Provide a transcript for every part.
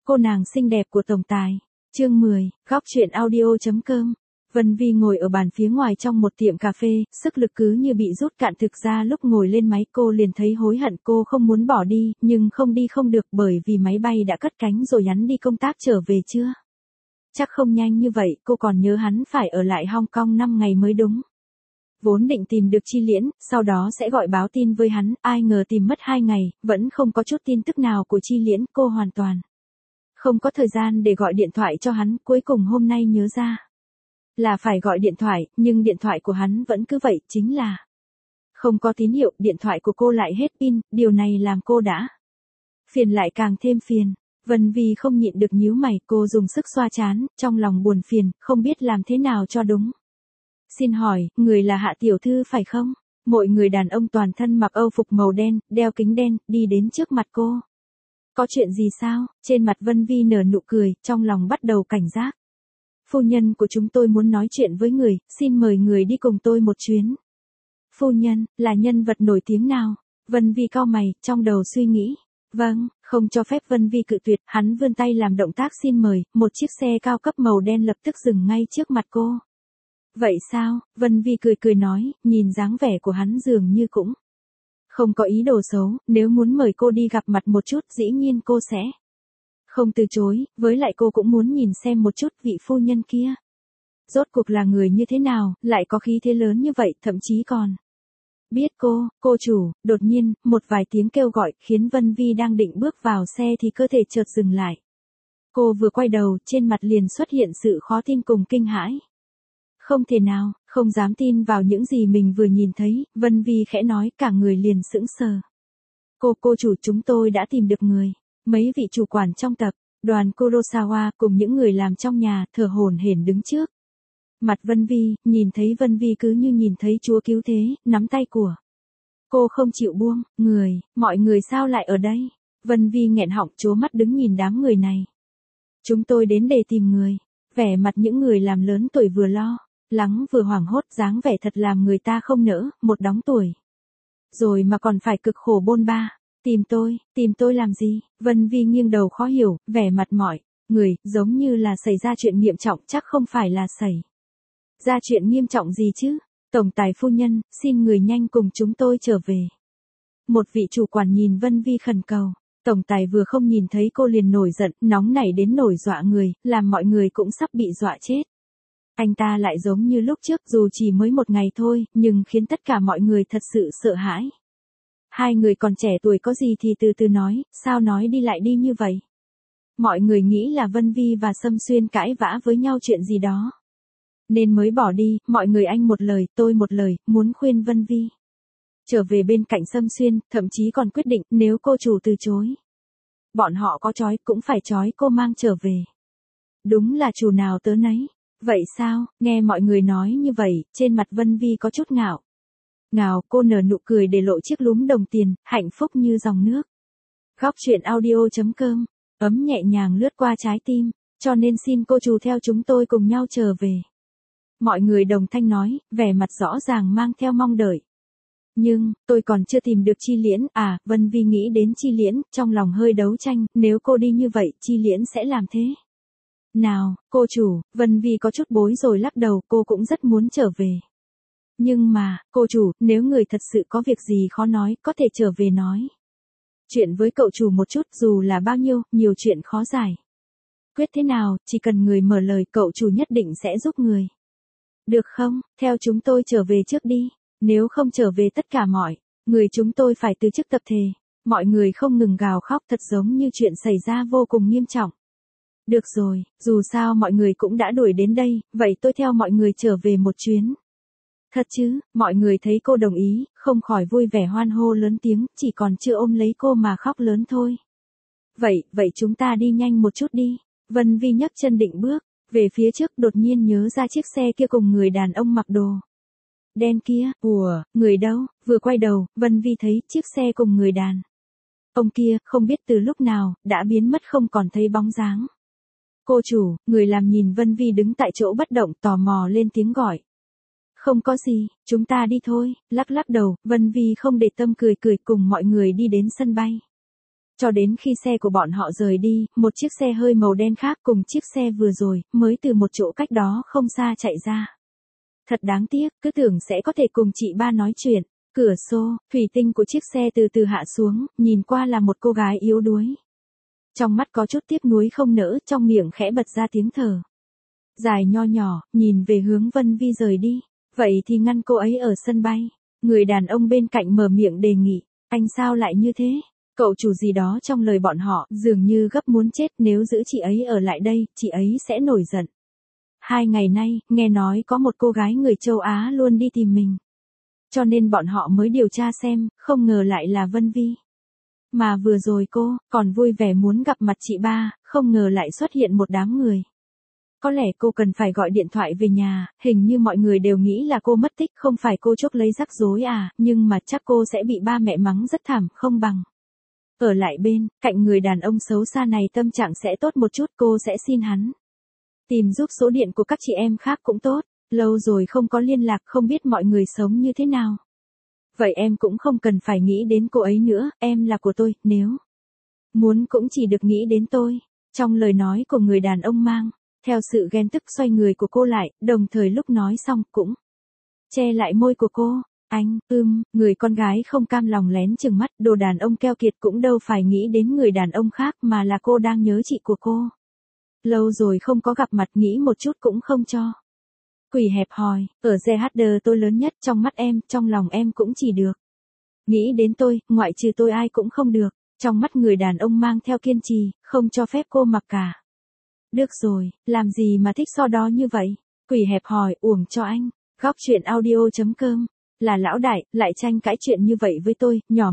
Cô nàng xinh đẹp của tổng tài. Chương 10, góc chuyện audio.com. Vân Vi ngồi ở bàn phía ngoài trong một tiệm cà phê, sức lực cứ như bị rút cạn, thực ra lúc ngồi lên máy cô liền thấy hối hận, cô không muốn bỏ đi, nhưng không đi không được bởi vì máy bay đã cất cánh rồi. Hắn đi công tác trở về chưa? Chắc không nhanh như vậy, cô còn nhớ hắn phải ở lại Hong Kong 5 ngày mới đúng. Vốn định tìm được Chi Liễn, sau đó sẽ gọi báo tin với hắn, ai ngờ tìm mất 2 ngày, vẫn không có chút tin tức nào của Chi Liễn, cô hoàn toàn không có thời gian để gọi điện thoại cho hắn, cuối cùng hôm nay nhớ ra là phải gọi điện thoại, nhưng điện thoại của hắn vẫn cứ vậy, chính là không có tín hiệu, điện thoại của cô lại hết pin, điều này làm cô đã phiền lại càng thêm phiền. Vân Vi không nhịn được nhíu mày, cô dùng sức xoa trán, trong lòng buồn phiền, không biết làm thế nào cho đúng. Xin hỏi, người là Hạ tiểu thư phải không? Mọi người đàn ông toàn thân mặc âu phục màu đen, đeo kính đen, đi đến trước mặt cô. Có chuyện gì sao? Trên mặt Vân Vi nở nụ cười, trong lòng bắt đầu cảnh giác. Phu nhân của chúng tôi muốn nói chuyện với người, xin mời người đi cùng tôi một chuyến. Phu nhân, là nhân vật nổi tiếng nào? Vân Vi cau mày, trong đầu suy nghĩ. Vâng, không cho phép Vân Vi cự tuyệt, hắn vươn tay làm động tác xin mời, một chiếc xe cao cấp màu đen lập tức dừng ngay trước mặt cô. Vậy sao? Vân Vi cười cười nói, nhìn dáng vẻ của hắn dường như cũng không có ý đồ xấu, nếu muốn mời cô đi gặp mặt một chút, dĩ nhiên cô sẽ không từ chối, với lại cô cũng muốn nhìn xem một chút vị phu nhân kia. Rốt cuộc là người như thế nào, lại có khí thế lớn như vậy, thậm chí còn biết cô chủ. Đột nhiên, một vài tiếng kêu gọi, khiến Vân Vi đang định bước vào xe thì cơ thể chợt dừng lại. Cô vừa quay đầu, trên mặt liền xuất hiện sự khó tin cùng kinh hãi. Không thể nào, không dám tin vào những gì mình vừa nhìn thấy, Vân Vi khẽ nói, cả người liền sững sờ. Cô chủ, chúng tôi đã tìm được người. Mấy vị chủ quản trong tập đoàn Kurosawa cùng những người làm trong nhà thở hổn hển đứng trước mặt Vân Vi, nhìn thấy Vân Vi cứ như nhìn thấy Chúa cứu thế, nắm tay của cô không chịu buông. Mọi người sao lại ở đây? Vân Vi nghẹn họng trố mắt đứng nhìn đám người này. Chúng tôi đến để tìm người. Vẻ mặt những người làm lớn tuổi vừa lo lắng vừa hoảng hốt, dáng vẻ thật làm người ta không nỡ, một đống tuổi rồi mà còn phải cực khổ bôn ba. Tìm tôi làm gì? Vân Vi nghiêng đầu khó hiểu, vẻ mặt mọi người giống như là xảy ra chuyện nghiêm trọng, chắc không phải là xảy ra chuyện nghiêm trọng gì chứ? Tổng tài phu nhân, xin người nhanh cùng chúng tôi trở về. Một vị chủ quản nhìn Vân Vi khẩn cầu. Tổng tài vừa không nhìn thấy cô liền nổi giận, nóng nảy đến nổi dọa người, làm mọi người cũng sắp bị dọa chết. Anh ta lại giống như lúc trước, dù chỉ mới một ngày thôi, nhưng khiến tất cả mọi người thật sự sợ hãi. Hai người còn trẻ tuổi có gì thì từ từ nói, sao nói đi lại đi như vậy? Mọi người nghĩ là Vân Vi và Sâm Xuyên cãi vã với nhau chuyện gì đó, nên mới bỏ đi. Mọi người anh một lời, tôi một lời, muốn khuyên Vân Vi trở về bên cạnh Sâm Xuyên, thậm chí còn quyết định, nếu cô chủ từ chối, bọn họ có trói cũng phải trói cô mang trở về. Đúng là chủ nào tớ nấy. Vậy sao? Nghe mọi người nói như vậy, trên mặt Vân Vi có chút ngạo. Cô nở nụ cười để lộ chiếc lúm đồng tiền, hạnh phúc như dòng nước. Góc chuyện audio.com, ấm nhẹ nhàng lướt qua trái tim, cho nên xin cô chủ theo chúng tôi cùng nhau trở về. Mọi người đồng thanh nói, vẻ mặt rõ ràng mang theo mong đợi. Nhưng, tôi còn chưa tìm được Chi Liễn, Vân Vi nghĩ đến Chi Liễn, trong lòng hơi đấu tranh, nếu cô đi như vậy, Chi Liễn sẽ làm thế nào? Cô chủ, Vân Vi có chút bối rồi lắc đầu, cô cũng rất muốn trở về. Nhưng mà, cô chủ, nếu người thật sự có việc gì khó nói, có thể trở về nói chuyện với cậu chủ một chút, dù là bao nhiêu, nhiều chuyện khó giải quyết thế nào, chỉ cần người mở lời, cậu chủ nhất định sẽ giúp người. Được không? Theo chúng tôi trở về trước đi. Nếu không trở về tất cả mọi người chúng tôi phải từ chức tập thể. Mọi người không ngừng gào khóc, thật giống như chuyện xảy ra vô cùng nghiêm trọng. Được rồi, dù sao mọi người cũng đã đuổi đến đây, vậy tôi theo mọi người trở về một chuyến. Thật chứ? Mọi người thấy cô đồng ý, không khỏi vui vẻ hoan hô lớn tiếng, chỉ còn chưa ôm lấy cô mà khóc lớn thôi. Vậy chúng ta đi nhanh một chút đi. Vân Vi nhấc chân định bước về phía trước, đột nhiên nhớ ra chiếc xe kia cùng người đàn ông mặc đồ đen kia. Người đâu? Vừa quay đầu, Vân Vi thấy chiếc xe cùng người đàn ông kia, không biết từ lúc nào, đã biến mất không còn thấy bóng dáng. Cô chủ, người làm nhìn Vân Vi đứng tại chỗ bất động, tò mò lên tiếng gọi. Không có gì, chúng ta đi thôi. Lắc đầu, Vân Vi không để tâm cười cùng mọi người đi đến sân bay. Cho đến khi xe của bọn họ rời đi, một chiếc xe hơi màu đen khác cùng chiếc xe vừa rồi, mới từ một chỗ cách đó không xa chạy ra. Thật đáng tiếc, cứ tưởng sẽ có thể cùng chị ba nói chuyện. Cửa xô, thủy tinh của chiếc xe từ từ hạ xuống, nhìn qua là một cô gái yếu đuối. Trong mắt có chút tiếc nuối không nỡ, trong miệng khẽ bật ra tiếng thở. Dài nho nhỏ, nhìn về hướng Vân Vi rời đi. Vậy thì ngăn cô ấy ở sân bay. Người đàn ông bên cạnh mở miệng đề nghị. Anh sao lại như thế? Cậu chủ gì đó trong lời bọn họ, dường như gấp muốn chết, nếu giữ chị ấy ở lại đây, chị ấy sẽ nổi giận. 2 ngày nay, nghe nói có một cô gái người châu Á luôn đi tìm mình. Cho nên bọn họ mới điều tra xem, không ngờ lại là Vân Vi. Mà vừa rồi cô, còn vui vẻ muốn gặp mặt chị ba, không ngờ lại xuất hiện một đám người. Có lẽ cô cần phải gọi điện thoại về nhà, hình như mọi người đều nghĩ là cô mất tích, không phải cô chuốc lấy rắc rối à, nhưng mà chắc cô sẽ bị ba mẹ mắng rất thảm, không bằng. Ở lại bên, cạnh người đàn ông xấu xa này tâm trạng sẽ tốt một chút, cô sẽ xin hắn tìm giúp số điện của các chị em khác cũng tốt, lâu rồi không có liên lạc, không biết mọi người sống như thế nào. Vậy em cũng không cần phải nghĩ đến cô ấy nữa, em là của tôi, nếu muốn cũng chỉ được nghĩ đến tôi. Trong lời nói của người đàn ông mang theo sự ghen tức, xoay người của cô lại, đồng thời lúc nói xong cũng che lại môi của cô. Anh, người con gái không cam lòng lén chừng mắt, đồ đàn ông keo kiệt cũng đâu phải nghĩ đến người đàn ông khác mà là cô đang nhớ chị của cô. Lâu rồi không có gặp mặt, nghĩ một chút cũng không cho. Quỷ hẹp hòi, ở GHD tôi lớn nhất, trong mắt em, trong lòng em cũng chỉ được nghĩ đến tôi, ngoại trừ tôi ai cũng không được. Trong mắt người đàn ông mang theo kiên trì, không cho phép cô mặc cả. Được rồi, làm gì mà thích so đo như vậy? Quỷ hẹp hòi, uổng cho anh. Góc chuyện audio.com. Là lão đại, lại tranh cãi chuyện như vậy với tôi, nhỏ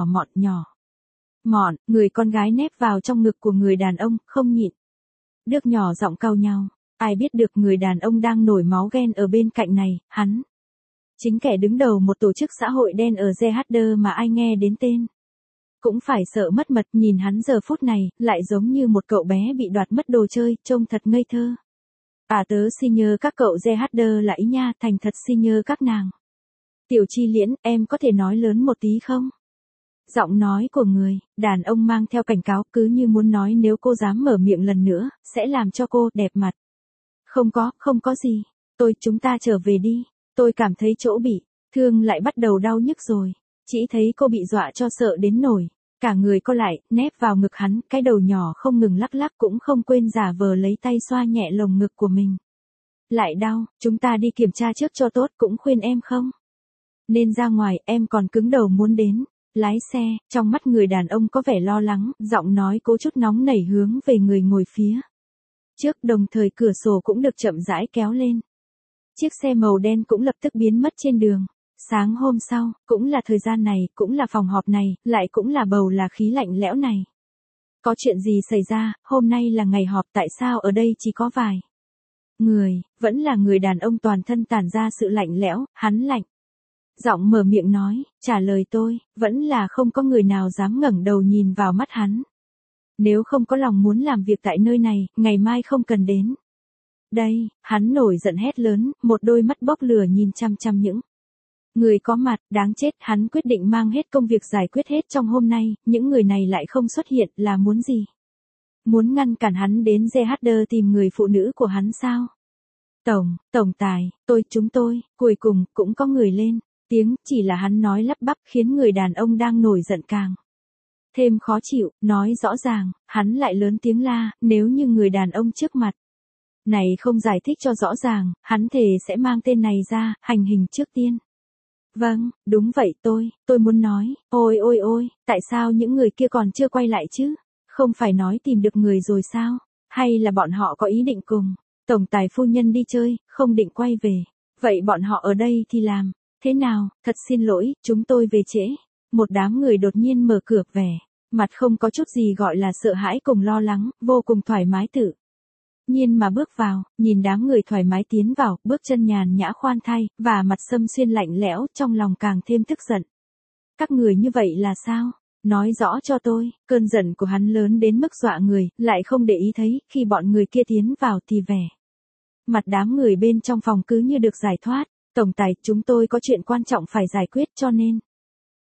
mọn, người con gái nép vào trong ngực của người đàn ông, không nhịn được nhỏ giọng cau nhau. Ai biết được người đàn ông đang nổi máu ghen ở bên cạnh này, hắn chính kẻ đứng đầu một tổ chức xã hội đen ở GHD mà ai nghe đến tên cũng phải sợ mất mật. Nhìn hắn giờ phút này, lại giống như một cậu bé bị đoạt mất đồ chơi, trông thật ngây thơ. Tớ xin nhớ các cậu GHD là ý nha, thành thật xin nhớ các nàng. Tiểu Chi Liễn, em có thể nói lớn một tí không? Giọng nói của người đàn ông mang theo cảnh cáo, cứ như muốn nói nếu cô dám mở miệng lần nữa, sẽ làm cho cô đẹp mặt. Không có gì. Chúng ta trở về đi. Tôi cảm thấy chỗ bị thương lại bắt đầu đau nhức rồi. Chỉ thấy cô bị dọa cho sợ đến nổi. Cả người co lại, nép vào ngực hắn, cái đầu nhỏ không ngừng lắc lắc, cũng không quên giả vờ lấy tay xoa nhẹ lồng ngực của mình. Lại đau, chúng ta đi kiểm tra trước cho tốt, cũng khuyên em không nên ra ngoài, em còn cứng đầu muốn đến lái xe. Trong mắt người đàn ông có vẻ lo lắng, giọng nói cố chút nóng nảy hướng về người ngồi phía trước, đồng thời cửa sổ cũng được chậm rãi kéo lên. Chiếc xe màu đen cũng lập tức biến mất trên đường. Sáng hôm sau, cũng là thời gian này, cũng là phòng họp này, lại cũng là bầu là khí lạnh lẽo này. Có chuyện gì xảy ra, hôm nay là ngày họp, tại sao ở đây chỉ có vài người, vẫn là người đàn ông toàn thân tản ra sự lạnh lẽo, hắn lạnh giọng mở miệng nói, trả lời tôi, vẫn là không có người nào dám ngẩng đầu nhìn vào mắt hắn. Nếu không có lòng muốn làm việc tại nơi này, ngày mai không cần đến đây. Hắn nổi giận hét lớn, một đôi mắt bốc lửa nhìn chăm chăm những người có mặt. Đáng chết, hắn quyết định mang hết công việc giải quyết hết trong hôm nay, những người này lại không xuất hiện, là muốn gì? Muốn ngăn cản hắn đến GHD tìm người phụ nữ của hắn sao? Tổng tài, chúng tôi, cuối cùng, cũng có người lên tiếng, chỉ là hắn nói lắp bắp khiến người đàn ông đang nổi giận càng thêm khó chịu, nói rõ ràng, hắn lại lớn tiếng la, nếu như người đàn ông trước mặt này không giải thích cho rõ ràng, hắn thề sẽ mang tên này ra, hành hình trước tiên. Vâng, đúng vậy, tôi muốn nói, ôi, tại sao những người kia còn chưa quay lại chứ? Không phải nói tìm được người rồi sao? Hay là bọn họ có ý định cùng tổng tài phu nhân đi chơi, không định quay về? Vậy bọn họ ở đây thì làm thế nào? Thật xin lỗi, chúng tôi về trễ. Một đám người đột nhiên mở cửa, vẻ mặt không có chút gì gọi là sợ hãi cùng lo lắng, vô cùng thoải mái tự nhiên mà bước vào. Nhìn đám người thoải mái tiến vào, bước chân nhàn nhã khoan thai, và mặt xâm xuyên lạnh lẽo, trong lòng càng thêm tức giận. Các người như vậy là sao? Nói rõ cho tôi. Cơn giận của hắn lớn đến mức dọa người, lại không để ý thấy, khi bọn người kia tiến vào thì vẻ mặt đám người bên trong phòng cứ như được giải thoát. Tổng tài, chúng tôi có chuyện quan trọng phải giải quyết cho nên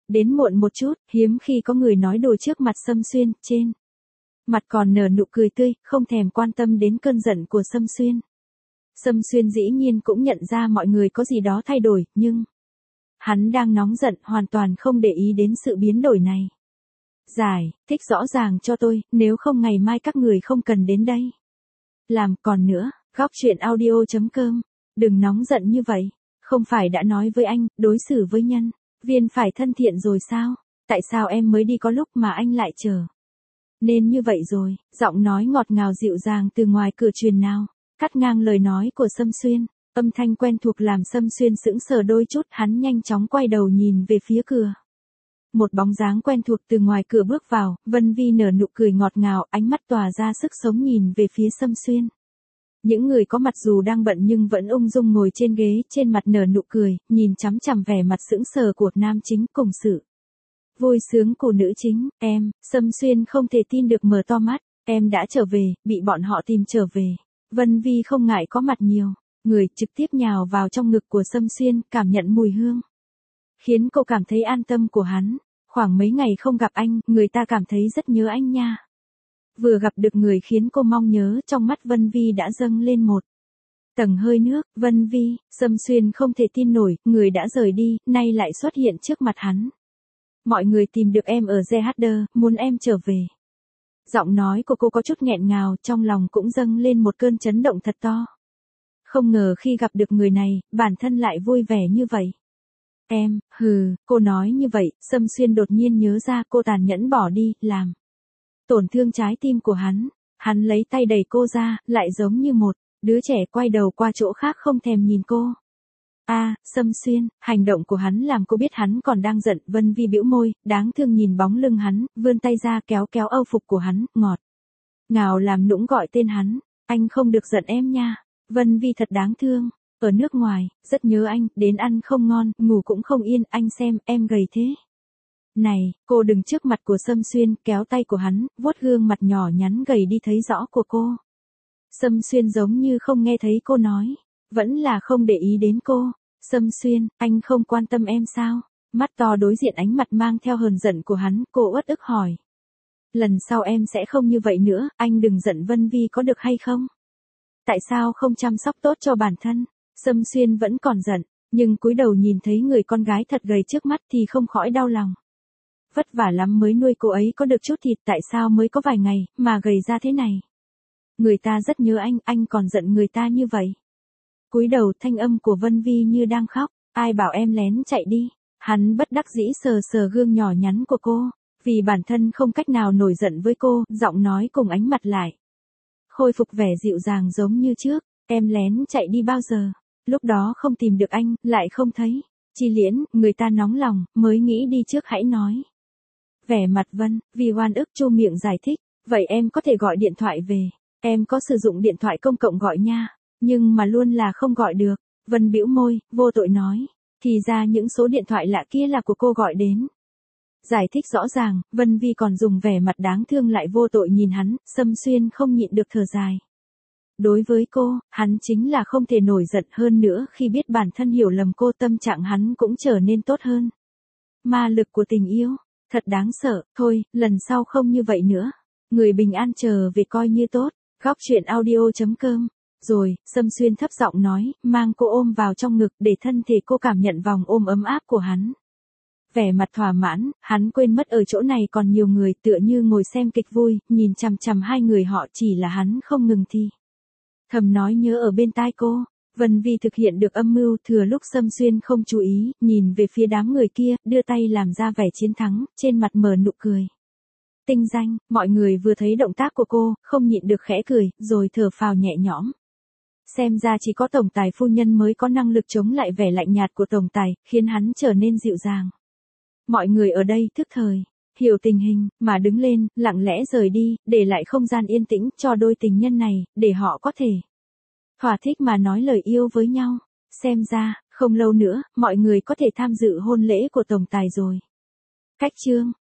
Đến muộn một chút, hiếm khi có người nói đồ trước mặt Sâm Xuyên, trên mặt còn nở nụ cười tươi, không thèm quan tâm đến cơn giận của Sâm Xuyên. Sâm Xuyên dĩ nhiên cũng nhận ra mọi người có gì đó thay đổi, nhưng hắn đang nóng giận, hoàn toàn không để ý đến sự biến đổi này. Giải, thích rõ ràng cho tôi, nếu không ngày mai các người không cần đến đây. Làm, còn nữa, góc chuyện audio.com, đừng nóng giận như vậy, không phải đã nói với anh, đối xử với nhân viên phải thân thiện rồi sao, tại sao em mới đi có lúc mà anh lại chờ. Nên như vậy rồi, giọng nói ngọt ngào dịu dàng từ ngoài cửa truyền nào, cắt ngang lời nói của Sâm Xuyên, âm thanh quen thuộc làm Sâm Xuyên sững sờ đôi chút, hắn nhanh chóng quay đầu nhìn về phía cửa. Một bóng dáng quen thuộc từ ngoài cửa bước vào, Vân Vi nở nụ cười ngọt ngào, ánh mắt tỏa ra sức sống nhìn về phía Sâm Xuyên. Những người có mặt dù đang bận nhưng vẫn ung dung ngồi trên ghế, trên mặt nở nụ cười, nhìn chằm chằm vẻ mặt sững sờ của nam chính cùng sự vui sướng của nữ chính. Em, Sâm Xuyên không thể tin được mở to mắt, em đã trở về, bị bọn họ tìm trở về. Vân Vi không ngại có mặt nhiều người, trực tiếp nhào vào trong ngực của Sâm Xuyên, cảm nhận mùi hương, khiến cô cảm thấy an tâm của hắn. Khoảng mấy ngày không gặp anh, người ta cảm thấy rất nhớ anh nha. Vừa gặp được người khiến cô mong nhớ, trong mắt Vân Vi đã dâng lên một tầng hơi nước. Vân Vi, Sâm Xuyên không thể tin nổi, người đã rời đi, nay lại xuất hiện trước mặt hắn. Mọi người tìm được em ở GHD, muốn em trở về. Giọng nói của cô có chút nghẹn ngào, trong lòng cũng dâng lên một cơn chấn động thật to. Không ngờ khi gặp được người này, bản thân lại vui vẻ như vậy. Em, cô nói như vậy, Sâm Xuyên đột nhiên nhớ ra cô tàn nhẫn bỏ đi, làm tổn thương trái tim của hắn. Hắn lấy tay đẩy cô ra, lại giống như một đứa trẻ quay đầu qua chỗ khác không thèm nhìn cô. Sâm Xuyên, hành động của hắn làm cô biết hắn còn đang giận. Vân Vi bĩu môi, đáng thương nhìn bóng lưng hắn, vươn tay ra kéo kéo âu phục của hắn, ngọt ngào làm nũng gọi tên hắn. Anh không được giận em nha. Vân Vi thật đáng thương. Ở nước ngoài, rất nhớ anh, đến ăn không ngon, ngủ cũng không yên, anh xem, em gầy thế. Này, cô đừng trước mặt của Sâm Xuyên, kéo tay của hắn, vuốt gương mặt nhỏ nhắn gầy đi thấy rõ của cô. Sâm Xuyên giống như không nghe thấy cô nói, vẫn là không để ý đến cô. Sâm Xuyên, anh không quan tâm em sao? Mắt to đối diện ánh mặt mang theo hờn giận của hắn, cô uất ức hỏi. Lần sau em sẽ không như vậy nữa, anh đừng giận Vân Vi có được hay không? Tại sao không chăm sóc tốt cho bản thân? Sâm Xuyên vẫn còn giận, nhưng cúi đầu nhìn thấy người con gái thật gầy trước mắt thì không khỏi đau lòng. Vất vả lắm mới nuôi cô ấy có được chút thịt, tại sao mới có vài ngày mà gầy ra thế này? Người ta rất nhớ anh còn giận người ta như vậy. Cúi đầu, thanh âm của Vân Vi như đang khóc, ai bảo em lén chạy đi. Hắn bất đắc dĩ sờ sờ gương nhỏ nhắn của cô, vì bản thân không cách nào nổi giận với cô, giọng nói cùng ánh mặt lại khôi phục vẻ dịu dàng giống như trước. Em lén chạy đi bao giờ? Lúc đó không tìm được anh, lại không thấy. Chi Liễn, người ta nóng lòng, mới nghĩ đi trước hãy nói. Vẻ mặt Vân Vi oan ức chu miệng giải thích, vậy em có thể gọi điện thoại về. Em có sử dụng điện thoại công cộng gọi nha, nhưng mà luôn là không gọi được. Vân bĩu môi, vô tội nói, thì ra những số điện thoại lạ kia là của cô gọi đến. Giải thích rõ ràng, Vân Vi còn dùng vẻ mặt đáng thương lại vô tội nhìn hắn. Sâm Xuyên không nhịn được thở dài. Đối với cô, hắn chính là không thể nổi giận hơn nữa. Khi biết bản thân hiểu lầm cô, tâm trạng hắn cũng trở nên tốt hơn. Ma lực của tình yêu, thật đáng sợ. Thôi, lần sau không như vậy nữa. Người bình an chờ về coi như tốt. Góc chuyện audio.com. Rồi, Sâm Xuyên thấp giọng nói, mang cô ôm vào trong ngực để thân thể cô cảm nhận vòng ôm ấm áp của hắn. Vẻ mặt thỏa mãn, hắn quên mất ở chỗ này còn nhiều người, tựa như ngồi xem kịch vui, nhìn chằm chằm hai người họ, chỉ là hắn không ngừng thì thầm nói nhớ ở bên tai cô. Vân Vi thực hiện được âm mưu, thừa lúc Sâm Xuyên không chú ý, nhìn về phía đám người kia, đưa tay làm ra vẻ chiến thắng, trên mặt mở nụ cười tinh danh. Mọi người vừa thấy động tác của cô, không nhịn được khẽ cười, rồi thở phào nhẹ nhõm. Xem ra chỉ có tổng tài phu nhân mới có năng lực chống lại vẻ lạnh nhạt của tổng tài, khiến hắn trở nên dịu dàng. Mọi người ở đây thức thời, hiểu tình hình, mà đứng lên, lặng lẽ rời đi, để lại không gian yên tĩnh cho đôi tình nhân này, để họ có thể thỏa thích mà nói lời yêu với nhau. Xem ra, không lâu nữa, mọi người có thể tham dự hôn lễ của tổng tài rồi. Cách chương